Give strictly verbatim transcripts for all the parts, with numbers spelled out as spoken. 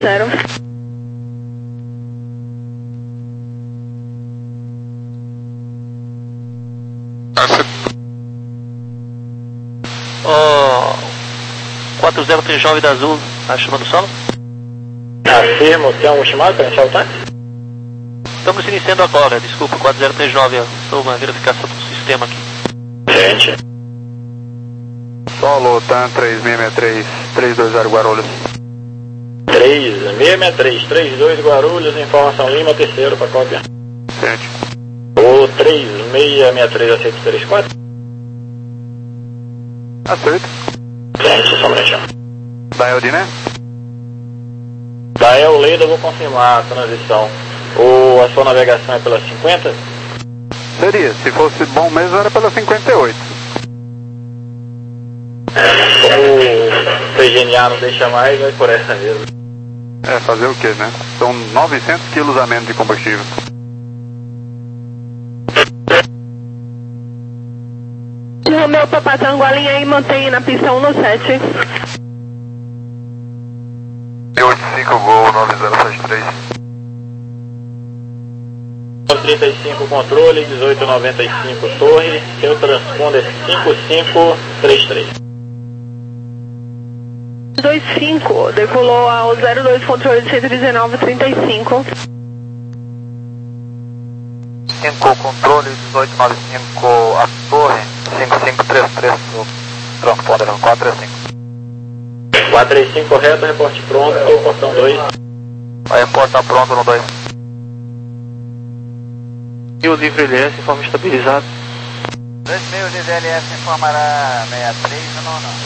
Zero. Oh, quatro zero três nove da Azul, tá chamando o solo? Afirmo, tem algum chamado para iniciar o táxi? Estamos iniciando agora, desculpa, quatro zero três nove, estou uma verificação do sistema aqui. Gente. Solo, TAM três seis seis três, três dois zero Guarulhos. três seis seis três, três dois Guarulhos, informação Lima, terceiro para cópia. Gente. O três seis seis três aceita três quatro? Aceito. Gente, só um minutinho. Dael de, né? Dael Leda, eu vou confirmar a transição. O, a sua navegação é pela cinquenta? Seria, se fosse bom mesmo era pela cinquenta e oito. Como o P G N A não deixa mais, vai por essa mesmo. É, fazer o que, né? São novecentos quilos a menos de combustível. Romeu Papatango, alinha aí, mantenha na pista um no sete. oito cinco Gol nove zero sete três. trinta e cinco controle, dezoito noventa e cinco torre, seu transponder cinco cinco três três. dois cinco, decolou ao zero dois controle de cento e dezenove trinta e cinco. cinco controle, dezoito noventa e cinco a torre, cinco cinco três três, o transponder quatro três cinco. quatro três cinco correto, reporte pronto, portão dois. Vai reportar pronto no dois. E o livre L S, informe estabilizado. dois mil, livre L S informará sessenta e três ou não, não?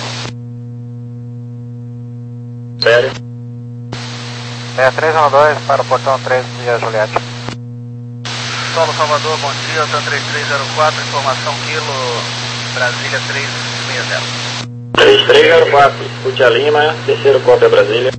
Sério? sessenta e três um dois para o portão três e a Juliette. Solo Salvador, bom dia, TAM três três zero quatro, informação quilo, Brasília três seis zero. três três zero quatro, escute a Lima, terceiro cópia Brasília.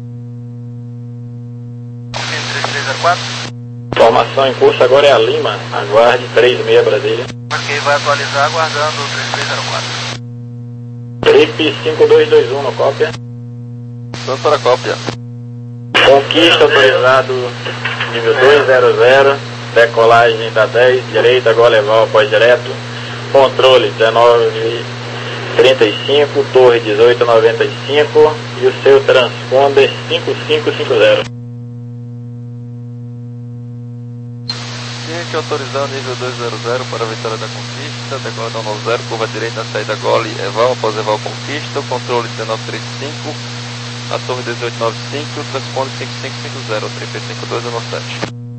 três três zero quatro. Informação em curso agora é a Lima, aguarde três seis Brasília. Marquei, vai atualizar aguardando o três três zero quatro. Trip cinco dois dois um no cópia. Vamos para a cópia. Conquista autorizado nível dois zero zero, decolagem da dez, direita, agora levar após direto. Controle dezenove trinta e cinco, torre dezoito noventa e cinco e o seu transponder cinco cinco cinco zero. Cliente autorizando nível dois zero zero para a vitória da conquista, decola nove zero, curva direita, saída gole, eval, após eval conquista, controle dezenove trinta e cinco, a torre dezoito noventa e cinco, transponder cinco cinco cinco zero, tripé cinco dois um sete.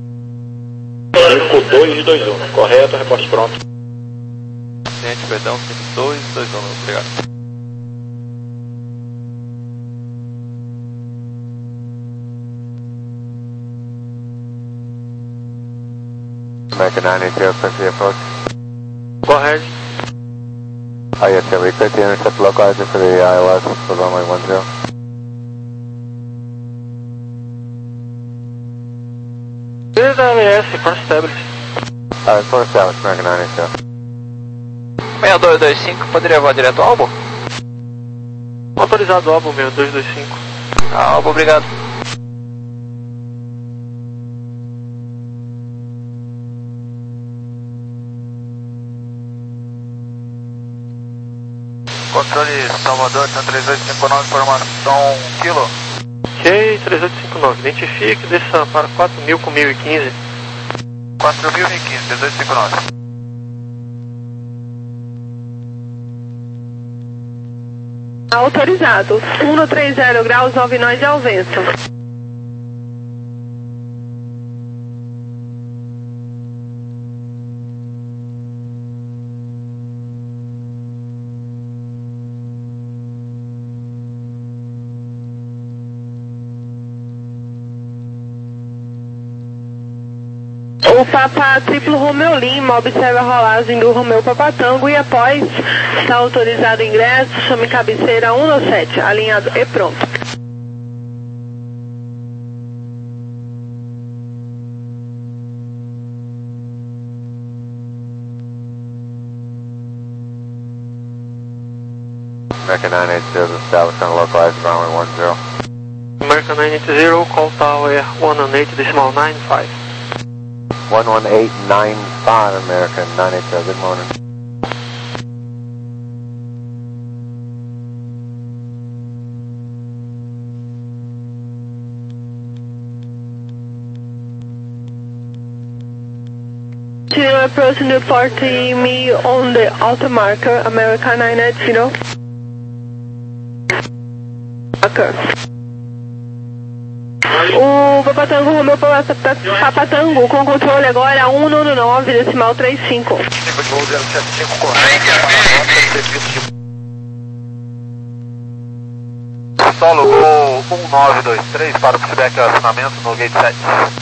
cinco dois dois um, correto, reporte pronto. Cliente, perdão, cinco dois dois um, obrigado. American nine eight zero, Quincy approach. Go ahead. Oh yes, sir, we could intercept localizer for the I L S for runway one zero. This is L S, first established. Alright, four established, American nine eight zero. seis dois dois cinco, poderia voar direto ao Albo? Autorizado Albo, meu, dois dois cinco. Ah, Albo, obrigado. Controle Salvador, TAM três oito cinco nove, informação quilo. Ok, três oito cinco nove, identifique, desça para quatro mil com mil e quinze. quatro mil e quinze, três oito cinco nove. Autorizado. cento e trinta graus, nove nós ao vento. O Papa Triplo Romeu Lima observa a rolagem do Romeu Papatango e após está autorizado o ingresso, chame cabeceira um no sete, alinhado e pronto. American nine eight zero, establishing localized runway one zero. American nine eight zero, call tower one one eight decimal nine five. one one eight nine five American nine eight zero, good morning. Continuing approach Newport to me on the auto marker, American nine eight zero. Marker. O Papatango Romeu Papatango com controle agora um nove nove decimal trinta e cinco. Solo Gol um nove dois três para o feedback acionamento no gate sete.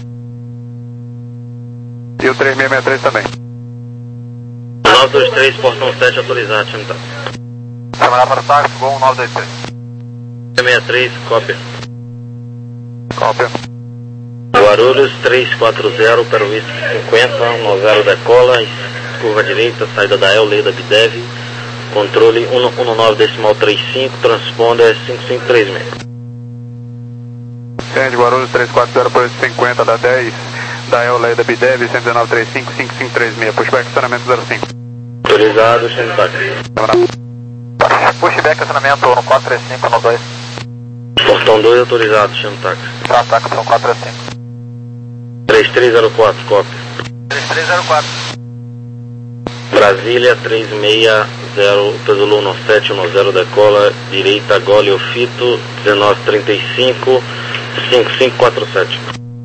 E o três seis seis três também. nove dois três, portão sete autorizado, chama tá. Chamada para o táxi, Gol um nove dois três. seis seis três, cópia. Cópia. Guarulhos três quatro zero, para o Whisky cinquenta, um zero decola, curva direita, saída da El, lei da Bidev, controle um nove decimal trinta e cinco, transponder cinco cinco três seis. Entende, Guarulhos três quatro zero, para o Whisky cinquenta, da dez, da El, lei da Bidev, cento e dezenove trinta e cinco, cinco cinco três seis, pushback estacionamento zero cinco. Autorizado, chama tá. Pushback acionamento no quatro três cinco no dois. Portão dois autorizado, chama táxi. Tá, táxi são quatro três cinco. três três zero quatro, cópia. três três zero quatro. Brasília três seis zero, Peso um sete um zero decola, direita, gole o fito, dezenove trinta e cinco, cinco cinco quatro sete.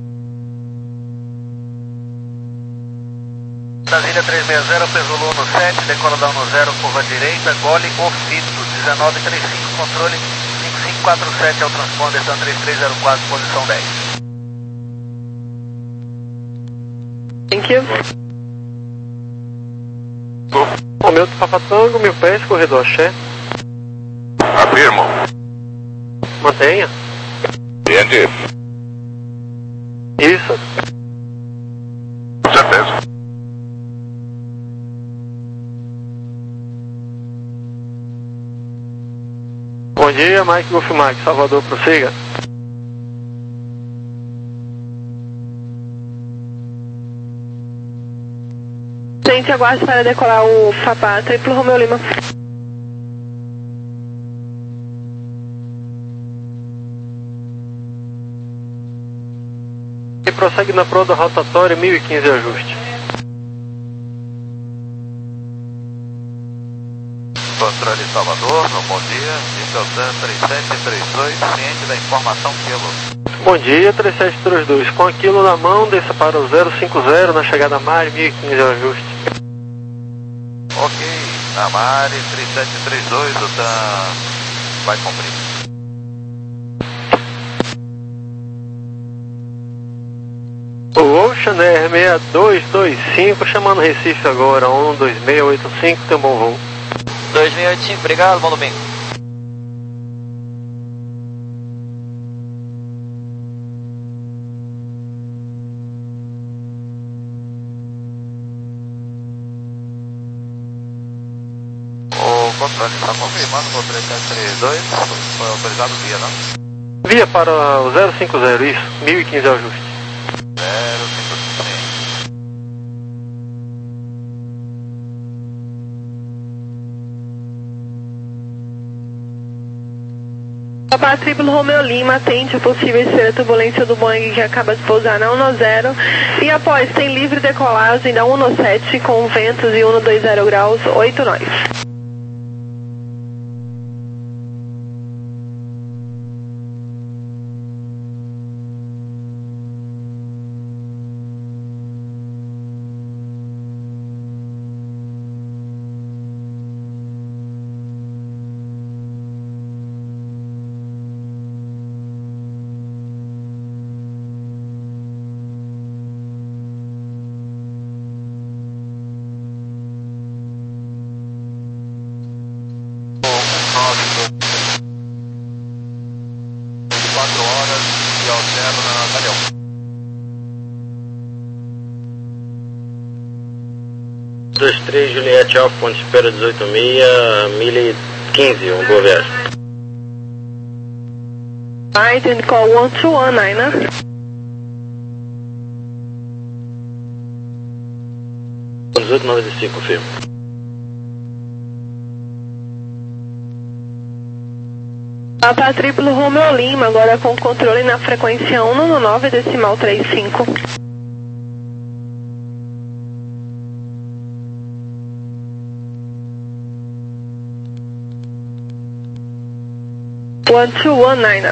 Brasília três seis zero, Peso um sete, decola da um zero, curva direita, gole o fito, dezenove trinta e cinco, controle cinco cinco quatro sete ao transponder, então três três zero quatro, posição dez. Thank you. Romeu do Papatango, mil pés, corredor Axé. Afirmo. Mantenha. Entende? Isso. Com certeza. Bom dia, Mike Golf Mike, Salvador, prossiga. Gente, aguarde para decolar o Papa Triplo Romeu Lima. E prossegue na proa da rotatória mil e quinze ajuste. Controle Salvador, bom dia, Intelsan três sete três dois, ciente da informação quilo. Bom dia, três sete três dois, com aquilo na mão, desça para o zero cinco zero na chegada Mari, mil e quinze ajuste. Ok, na Mari três sete três dois, o T A M vai cumprir. O Ocean Air seis dois dois cinco, chamando Recife agora, um dois seis oito cinco, tem um bom voo. dois seis oito cinco, obrigado, bom domingo. O controle está confirmando o três sete três dois, foi autorizado via, não? Via para o zero cinco zero, isso, mil e quinze ajuste. zero cinco cinco. Papa Triplo Romeu Lima, atente a possível estrela turbulência do Boeing que acaba de pousar na um zero. E após, tem livre decolagem da um sete com ventos e um dois zero graus, oito nós. quatro horas e altera na Calhão. dois três Juliette Alfa, ponto de espera dezoito seis, mil e quinze, uma boa viagem. Right, and call one two one nine, né? dezoito noventa e cinco, firme. Papa triplo Romeo Lima, agora com controle na frequência um no nove decimal trinta e cinco. one two one nine.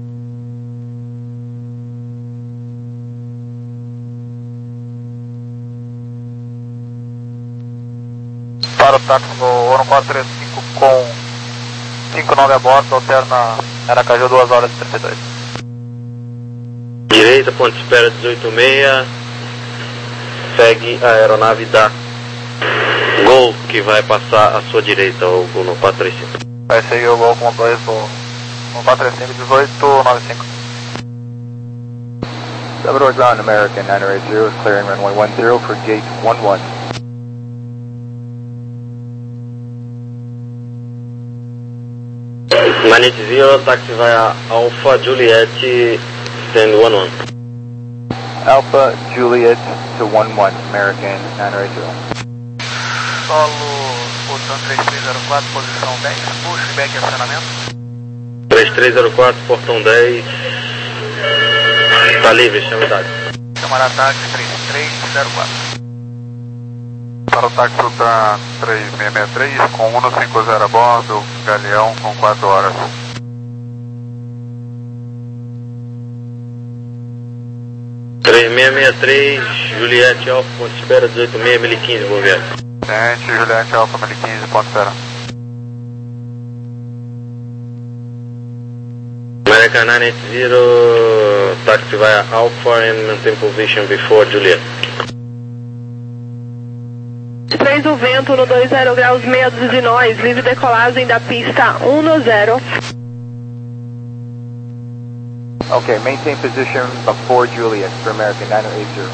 Para o táxi do um quatro três cinco com cinco nove a bordo, alterna Aracaju duas horas e trinta e dois. Direita, ponto de espera dezoito seis, segue a aeronave da Gol, que vai passar à sua direita, o Gol no quatro três cinco. Vai seguir o Gol com dois do um quatro três cinco, dezoito noventa e cinco. Salvador ground American nine eight zero is clearing runway one zero for gate one one. Manit Zero, táxi vai a Alpha Juliet, send one one. Alpha Juliet to one one, American nine eight zero. Solo, portão três três zero quatro, posição dez, pushback e acionamento. três três zero quatro, portão dez, tá livre, chama idade. Chamar táxi três três zero quatro. Para o táxi da três seis seis três com um cinco zero a bordo, Galeão com quatro horas. três seis seis três, Juliette Alfa, ponto de espera dezoito seis, mil e quinze, boa viagem. Gente, Juliette Alfa mil e quinze, ponto de espera. American nine eight zero, táxi vai a Alpha and maintain position before Juliet. três o vento no dois zero graus, meia dúzia de nós, livre decolagem da pista um no zero. Okay, maintain position before Juliet for American nine eight zero.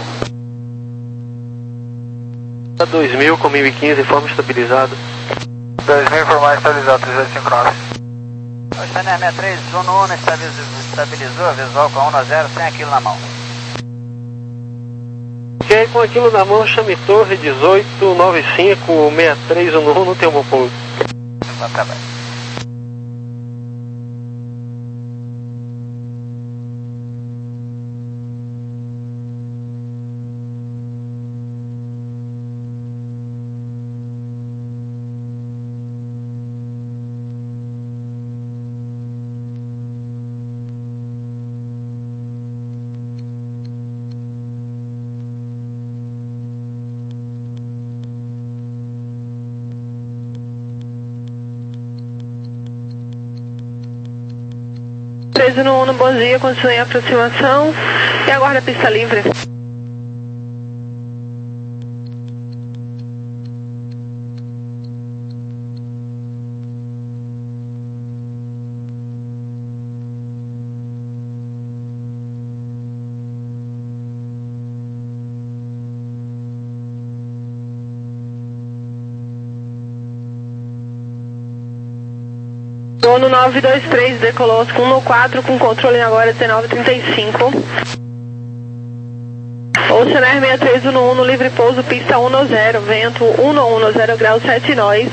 dois mil com mil e quinze, forma estabilizada. dois mil informar estabilizado, trezentos e cinco nove. O Channel sessenta e três, Juno um estabilizou, visual com um no zero, sem aquilo na mão. Ok, com aquilo na mão, chame torre dezoito noventa e cinco, sessenta e três, um no um, tem um bom pouso. Bom trabalho. treze no um, bom dia, continue em aproximação e aguarda a pista livre. Dono nove dois três, decolou um no quatro com controle agora dezenove trinta e cinco. Ocean Air sessenta e três no um no livre pouso, pista um no zero, vento um no um no zero grau sete nós.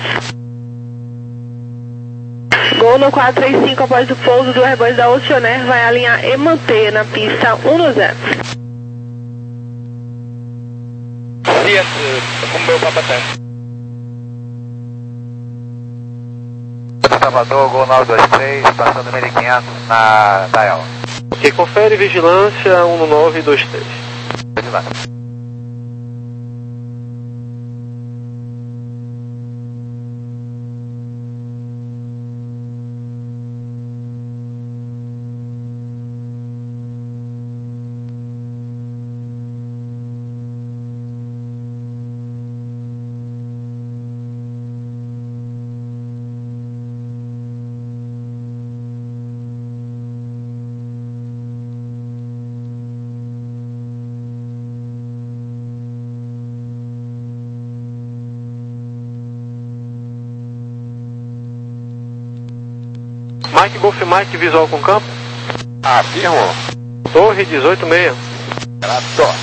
Gol no quatro três cinco após o pouso do Airbus da Ocean Air, vai alinhar e manter na pista um no zero. Yes, como meu Papa Tango. Salvador, Gol nove dois três, passando mil e quinhentos na Dial. Ok, confere vigilância um no nove dois três. Vigilância. Mike, Golf Mike, visual com campo. Afirmo. Torre dezoito seis. Grato.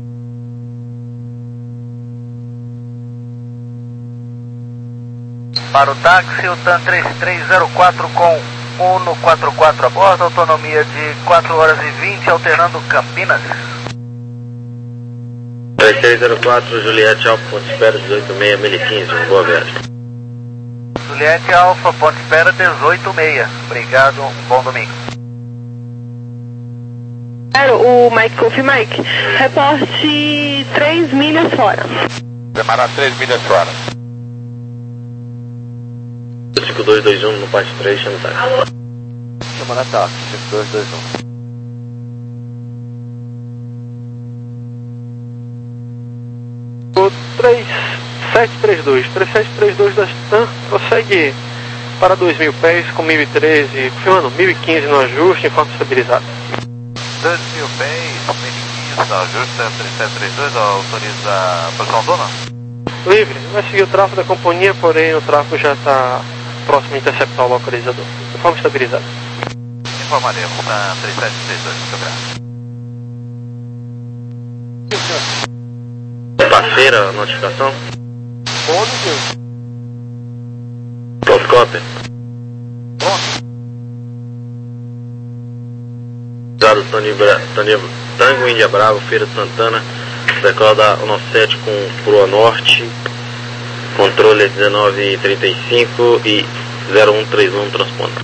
Para o táxi, o TAM três três zero quatro com Uno quatro quatro a bordo, autonomia de quatro horas e vinte, alternando Campinas. três três zero quatro, Juliette Alfa, ponto espera dezoito seis, mil e quinze, boa viagem. Juliette Alfa, ponto espera dezoito seis. Obrigado, um bom domingo. O Mike Golf Mike, reporte três milhas fora. Demarar três milhas fora. cinco dois dois um no parte três, chama o táxi. Chama na táxi, cinco dois dois um. O três sete três dois, três sete três dois da TAM prossegue para dois mil pés com mil e treze, confirmando mil e quinze no ajuste em forma estabilizada. dois mil pés, mil e quinze no ajuste, três sete três dois, autoriza a posição dona? Livre, vai seguir o tráfego da companhia, porém o tráfego já está próximo a interceptar o localizador, de forma estabilizada. Informaremos na três sete três dois, muito obrigado. Quarta-feira, a notificação? Pode ser. Pronto, cópia. Pronto. Usado Tony Bra... Tony... Tango Índia Bravo, Feira de Santana, decola da um nove sete com proa norte, controle dezenove trinta e cinco e zero um três um transponda.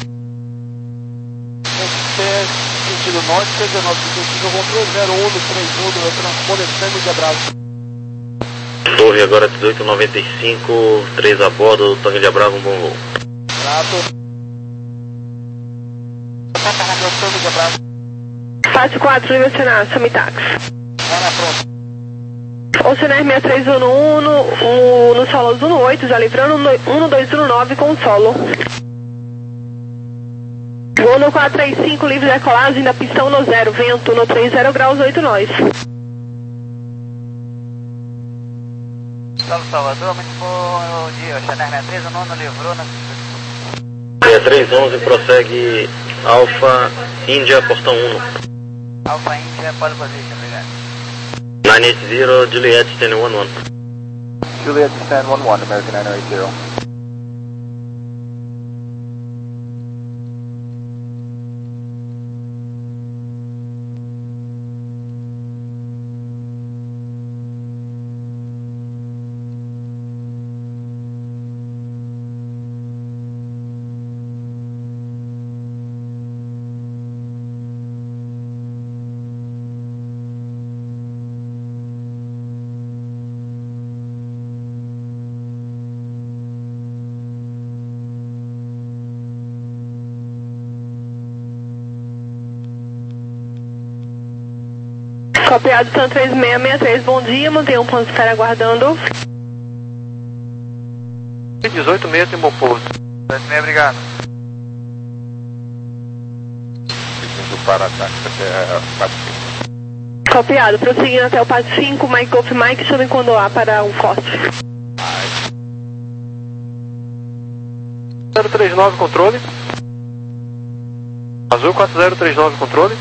Sentido norte, dezenove trinta e cinco, controle zero um três um, transponder Tango Índia Bravo. Torre agora dezoito noventa e cinco, três a bordo, Tango Índia Bravo, um bom voo. Grato. Tango Índia Bravo. Fase quatro, livre acionar, Samitax. Ana, pronto. Oceaner seis três um um no, no solo um oito, já livrando um dois um nove com o solo. Gol no quatro três cinco, livre de decolagem da pista um zero, vento no trinta graus, oito nós. Solo Salvador, muito bom dia. Oceaner seis três um um livrou na... seis três onze prossegue Alfa Índia, portão um. Alfa Índia, pole position, obrigado. nove oito zero, Juliet Stand um um. Juliet Stand one one, American nine eight zero. Copiado TAM três seis seis três, bom dia, mantenha um ponto de espera aguardando. dezoito seis tem bom pouso. dezoito seis, obrigado. Seguindo para ataque até a parte cinco. Copiado, prosseguindo até o passo cinco, Mike Golf Mike, chame quando há para o corte. zero três nove, controle. Azul quatro zero três nove, controle.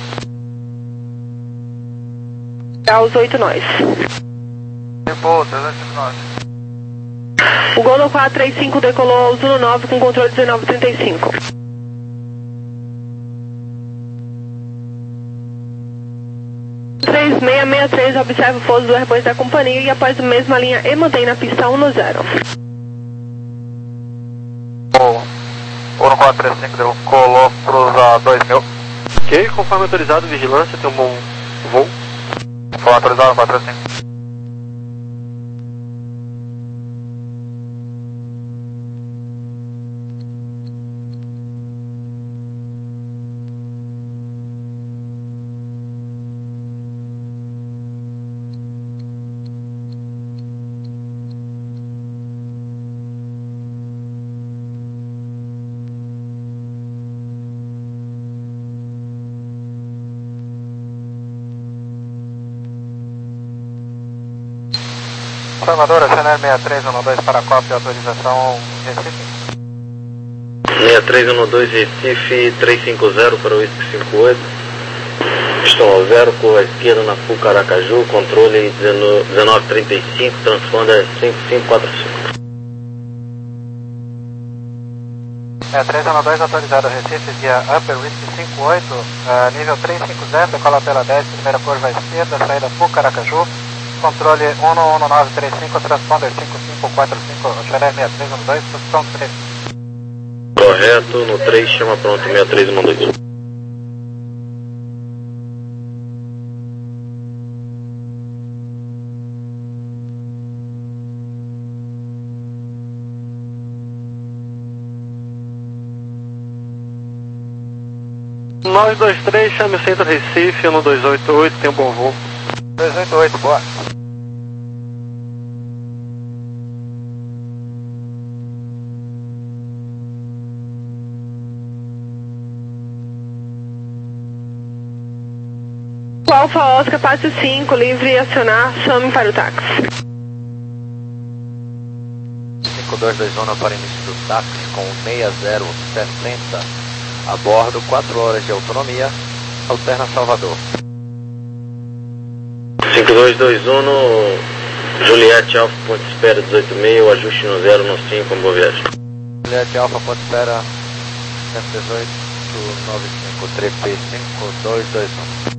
Graus oito nós. Tempo trezentos e nove. O Gol no quatro três cinco decolou ao Zulu nove com controle dezenove trinta e cinco. três seis seis três, observa o pouso do Airbus da companhia e após a mesma linha e mantém na pista um zero. Ouro quatro três cinco, decolou, cruza dois mil. Ok, conforme autorizado, vigilância, tem um bom voo. Conforme autorizado, quatro três cinco. Salvador, Oceaner seis três um dois para a cópia, autorização Recife. seis três um dois Recife, três cinco zero para o Whisky cinco oito. zero, curva esquerda na Full Caracaju, controle dezenove trinta e cinco, transponder cinco cinco quatro cinco. É, três um dois autorizado Recife via Upper Whisky cinco oito, uh, nível três cinco zero, decola pela dez, primeira curva à esquerda, saída Full Caracaju, controle um um nove três cinco, transponder cinco cinco quatro cinco, Xeré seis três um dois, posição três. Correto, no três chama pronto, seis três um dois. nove dois três, chame o centro Recife, um dois oito oito, tem um bom voo. dois oito oito, boa. Alfa Oscar, passe cinco, livre e acionar, chame para o táxi. cinco dois dois um para início do táxi com seis zero sessenta. A bordo, quatro horas de autonomia, alterna Salvador. cinco dois dois um, Juliette Alfa, ponte espera dezoito e meio, ajuste no zero no cinco, boa viagem. Juliette Alfa, ponte espera cento e dezoito, nove cinco, três cinco dois dois um.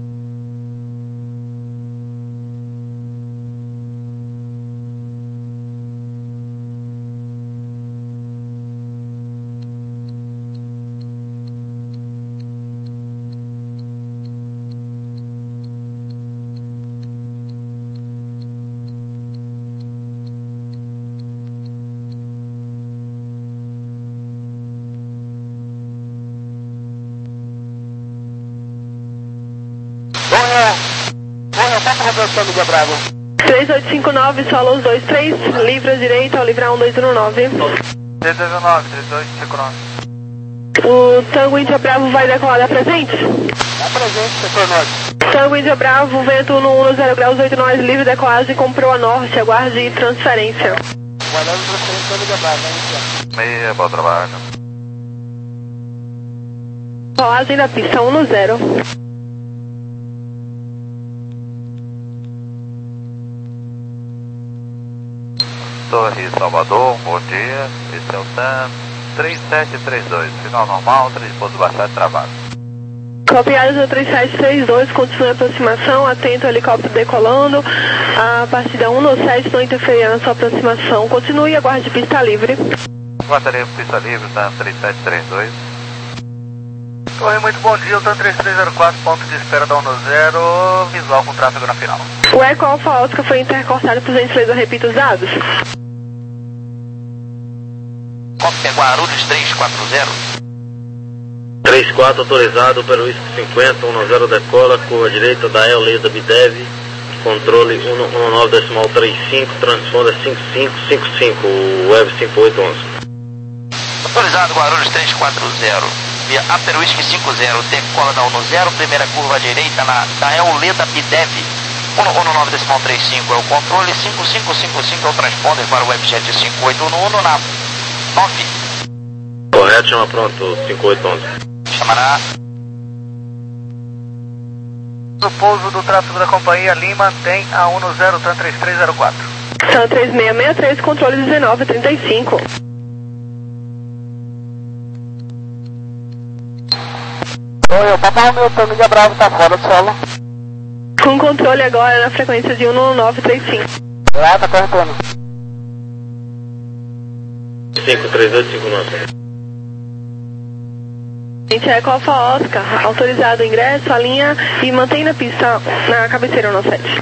três oito cinco nove, solo dois três, livre à direita ao livrar um dois um nove. três dois um nove, três oito cinco nove. O Tango Índia Bravo vai decolar da presente? Da presente, setor norte. Tango Índia Bravo, vento no um zero graus oito nós, livre decolagem com proa norte, aguarde transferência. Guardando transferência, Tango Índia Bravo, vai iniciar. Meia, bom trabalho. Decolagem da pista um zero. Torre Salvador, bom dia. Esse é o TAM três sete três dois, final normal, três pontos baixados travado. Copiado do três sete três dois, continue a aproximação, atento ao helicóptero decolando. A partir da um no sete, não interferir na sua aproximação. Continue e aguarde pista livre. Guardaremos pista livre, TAM três sete três dois. Oi, muito bom dia, o TAM três três zero quatro, ponto de espera da um zero, visual com tráfego na final. O Eco Alfa Oscar foi intercortado, por gentileza, repita os dados. Cópia Guarulhos três quatro zero. três quatro autorizado pelo Whisky cinquenta, um zero decola, curva direita da El Leda Bidev, controle um nove decimal trinta e cinco, transponder cinco cinco cinco cinco, web cinco oito onze. Autorizado Guarulhos três quatro zero. Via Upper Whisky cinco zero, decola da um zero, primeira curva direita na da El Leda Bidev. um nove decimal trinta e cinco é o controle, cinco cinco cinco cinco é o transponder para o webjet cinco oito um na nove. Correto, chama pronto, cinco oito onze. Chamará. O pouso do tráfego da companhia Lima tem a um zero, TAM três três zero quatro. TAM três seis seis três, controle dezenove trinta e cinco. Oi, o papai, meu Tango Índia Bravo tá fora do solo. Com controle agora na frequência de um nove três cinco. Lá, tá correndo. cinco três oito cinco nove. Gente, é Eco Alfa Oscar, autorizado o ingresso, a linha e mantém na pista na cabeceira um sete.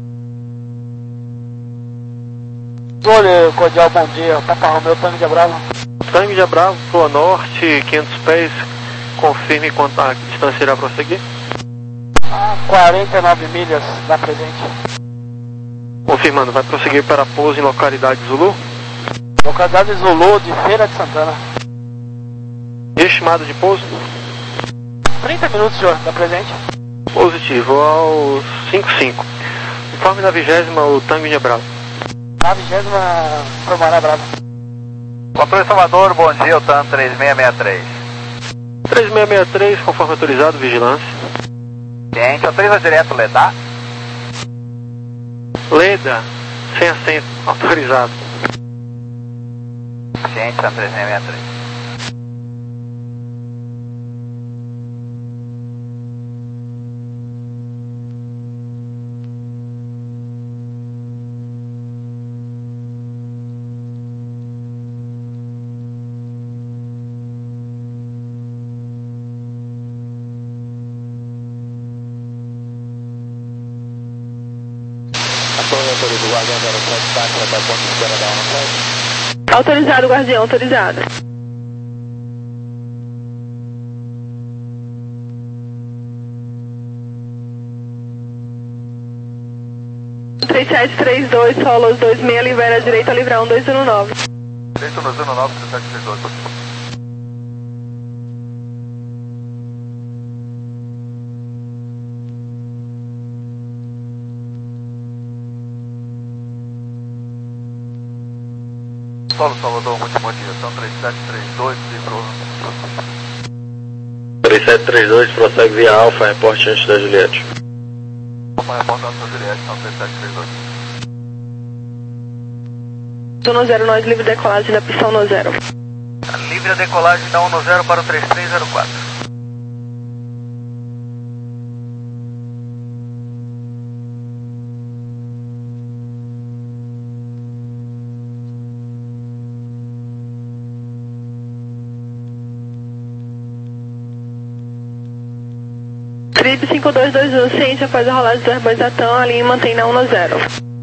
Olha, cordial, bom dia, Papa Romeu, Tango Índia Bravo. Tango Índia Bravo, proa norte, quinhentos pés, confirme quanto a distância irá prosseguir. Ah, quarenta e nove milhas da presente. Confirmando, vai prosseguir para pouso em localidade Zulu? Localidade Zulu de Feira de Santana. Estimado de pouso? trinta minutos, senhor, da presente. Positivo, ao cinco cinco. Informe na vigésima, o Tango Índia Bravo. Na vigésima, Formará Bravo. Controle Salvador, bom dia, o TAM três seis seis três. três seis seis três, conforme autorizado, vigilância. Ciente, autoriza direto Leda. Leda, sem assento, autorizado. Ciente, Santa três seis seis três. Autorizado, Guardião, autorizado. três sete três dois, solos dois seis, libera a direita, livrar um dois um nove. Direito no zero nove, três sete três dois. Solo Salvador, muito bom dia. São três sete três dois e pro... três sete três dois, prossegue via Alfa, reporte antes da Juliette. Alfa, reporte antes da Juliette, são três sete três dois. um zero, nós livre decolagem da pista um zero. Livre a decolagem da um zero para o três três zero quatro. Trip cinco dois dois um, ciente após a rolagem dos airbags da TAM, a linha mantém na um zero.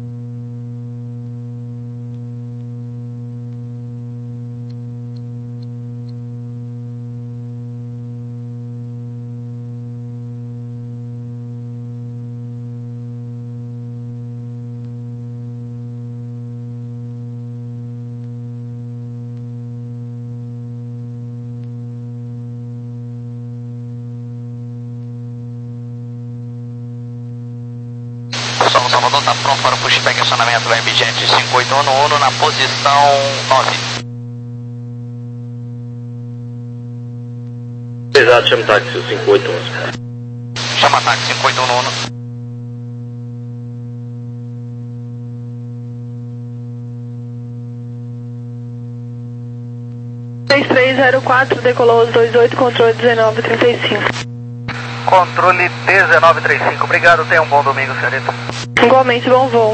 Salvador está pronto para o pushback acionamento da Ambient cinco oito um um na posição nove. Exato, chama táxi, o cinco oito um. Chama táxi cinco oito um um. três três zero quatro, decolou os dois oito, controle dezenove trinta e cinco. Controle dezenove trinta e cinco, obrigado, tenha um bom domingo, senhorita. Igualmente, bom voo.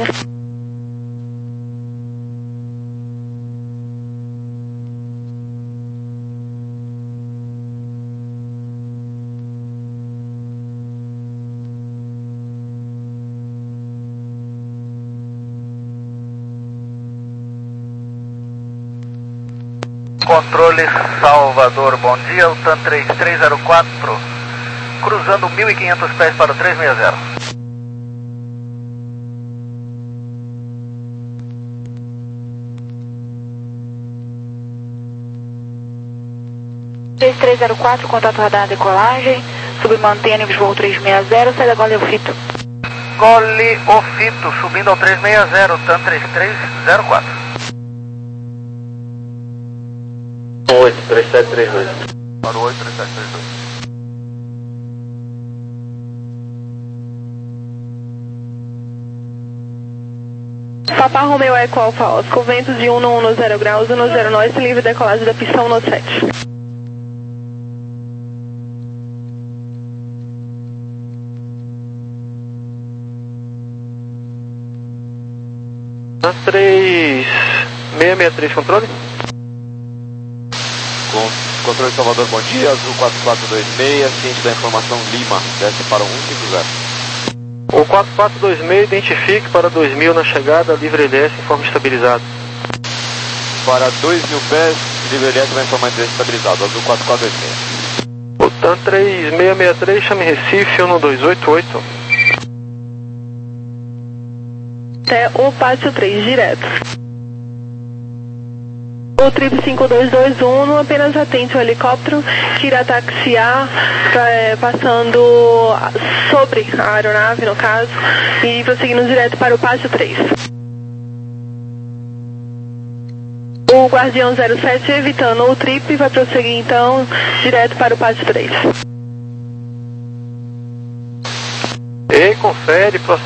Controle Salvador, bom dia, o TAM três três zero quatro, cruzando mil e quinhentos pés para o três seis zero. três três zero quatro, contato radar decolagem, submantém nível de voo três seis zero, sai da Gole Ofito. Gole Ofito, subindo ao três seis zero, TAM três três zero quatro. oito três sete três dois. Para o oito três sete três dois. Papa Romeo Eco Alfa Oscar, ventos de um no zero graus, um zero nós, livre decolagem da pista um sete. três seis seis três, controle? Com, controle Salvador, bom dia, Azul quatro quatro dois seis, ciente da informação Lima, desce para um cinco zero. O quatro quatro dois seis, identifique para dois mil na chegada, livre L S, informe estabilizado. Para dois mil pés, livre L S vai informar endereço estabilizado, Azul quatro quatro dois seis. O TAM três seis seis três, chame Recife um dois oito oito. Até o Pátio três, direto. O Trip cinco dois dois um, apenas atente o helicóptero que irá taxiar, é, passando sobre a aeronave, no caso, e prosseguindo direto para o Pátio três. O Guardião zero sete, evitando o Trip, vai prosseguir então direto para o Pátio três. confere,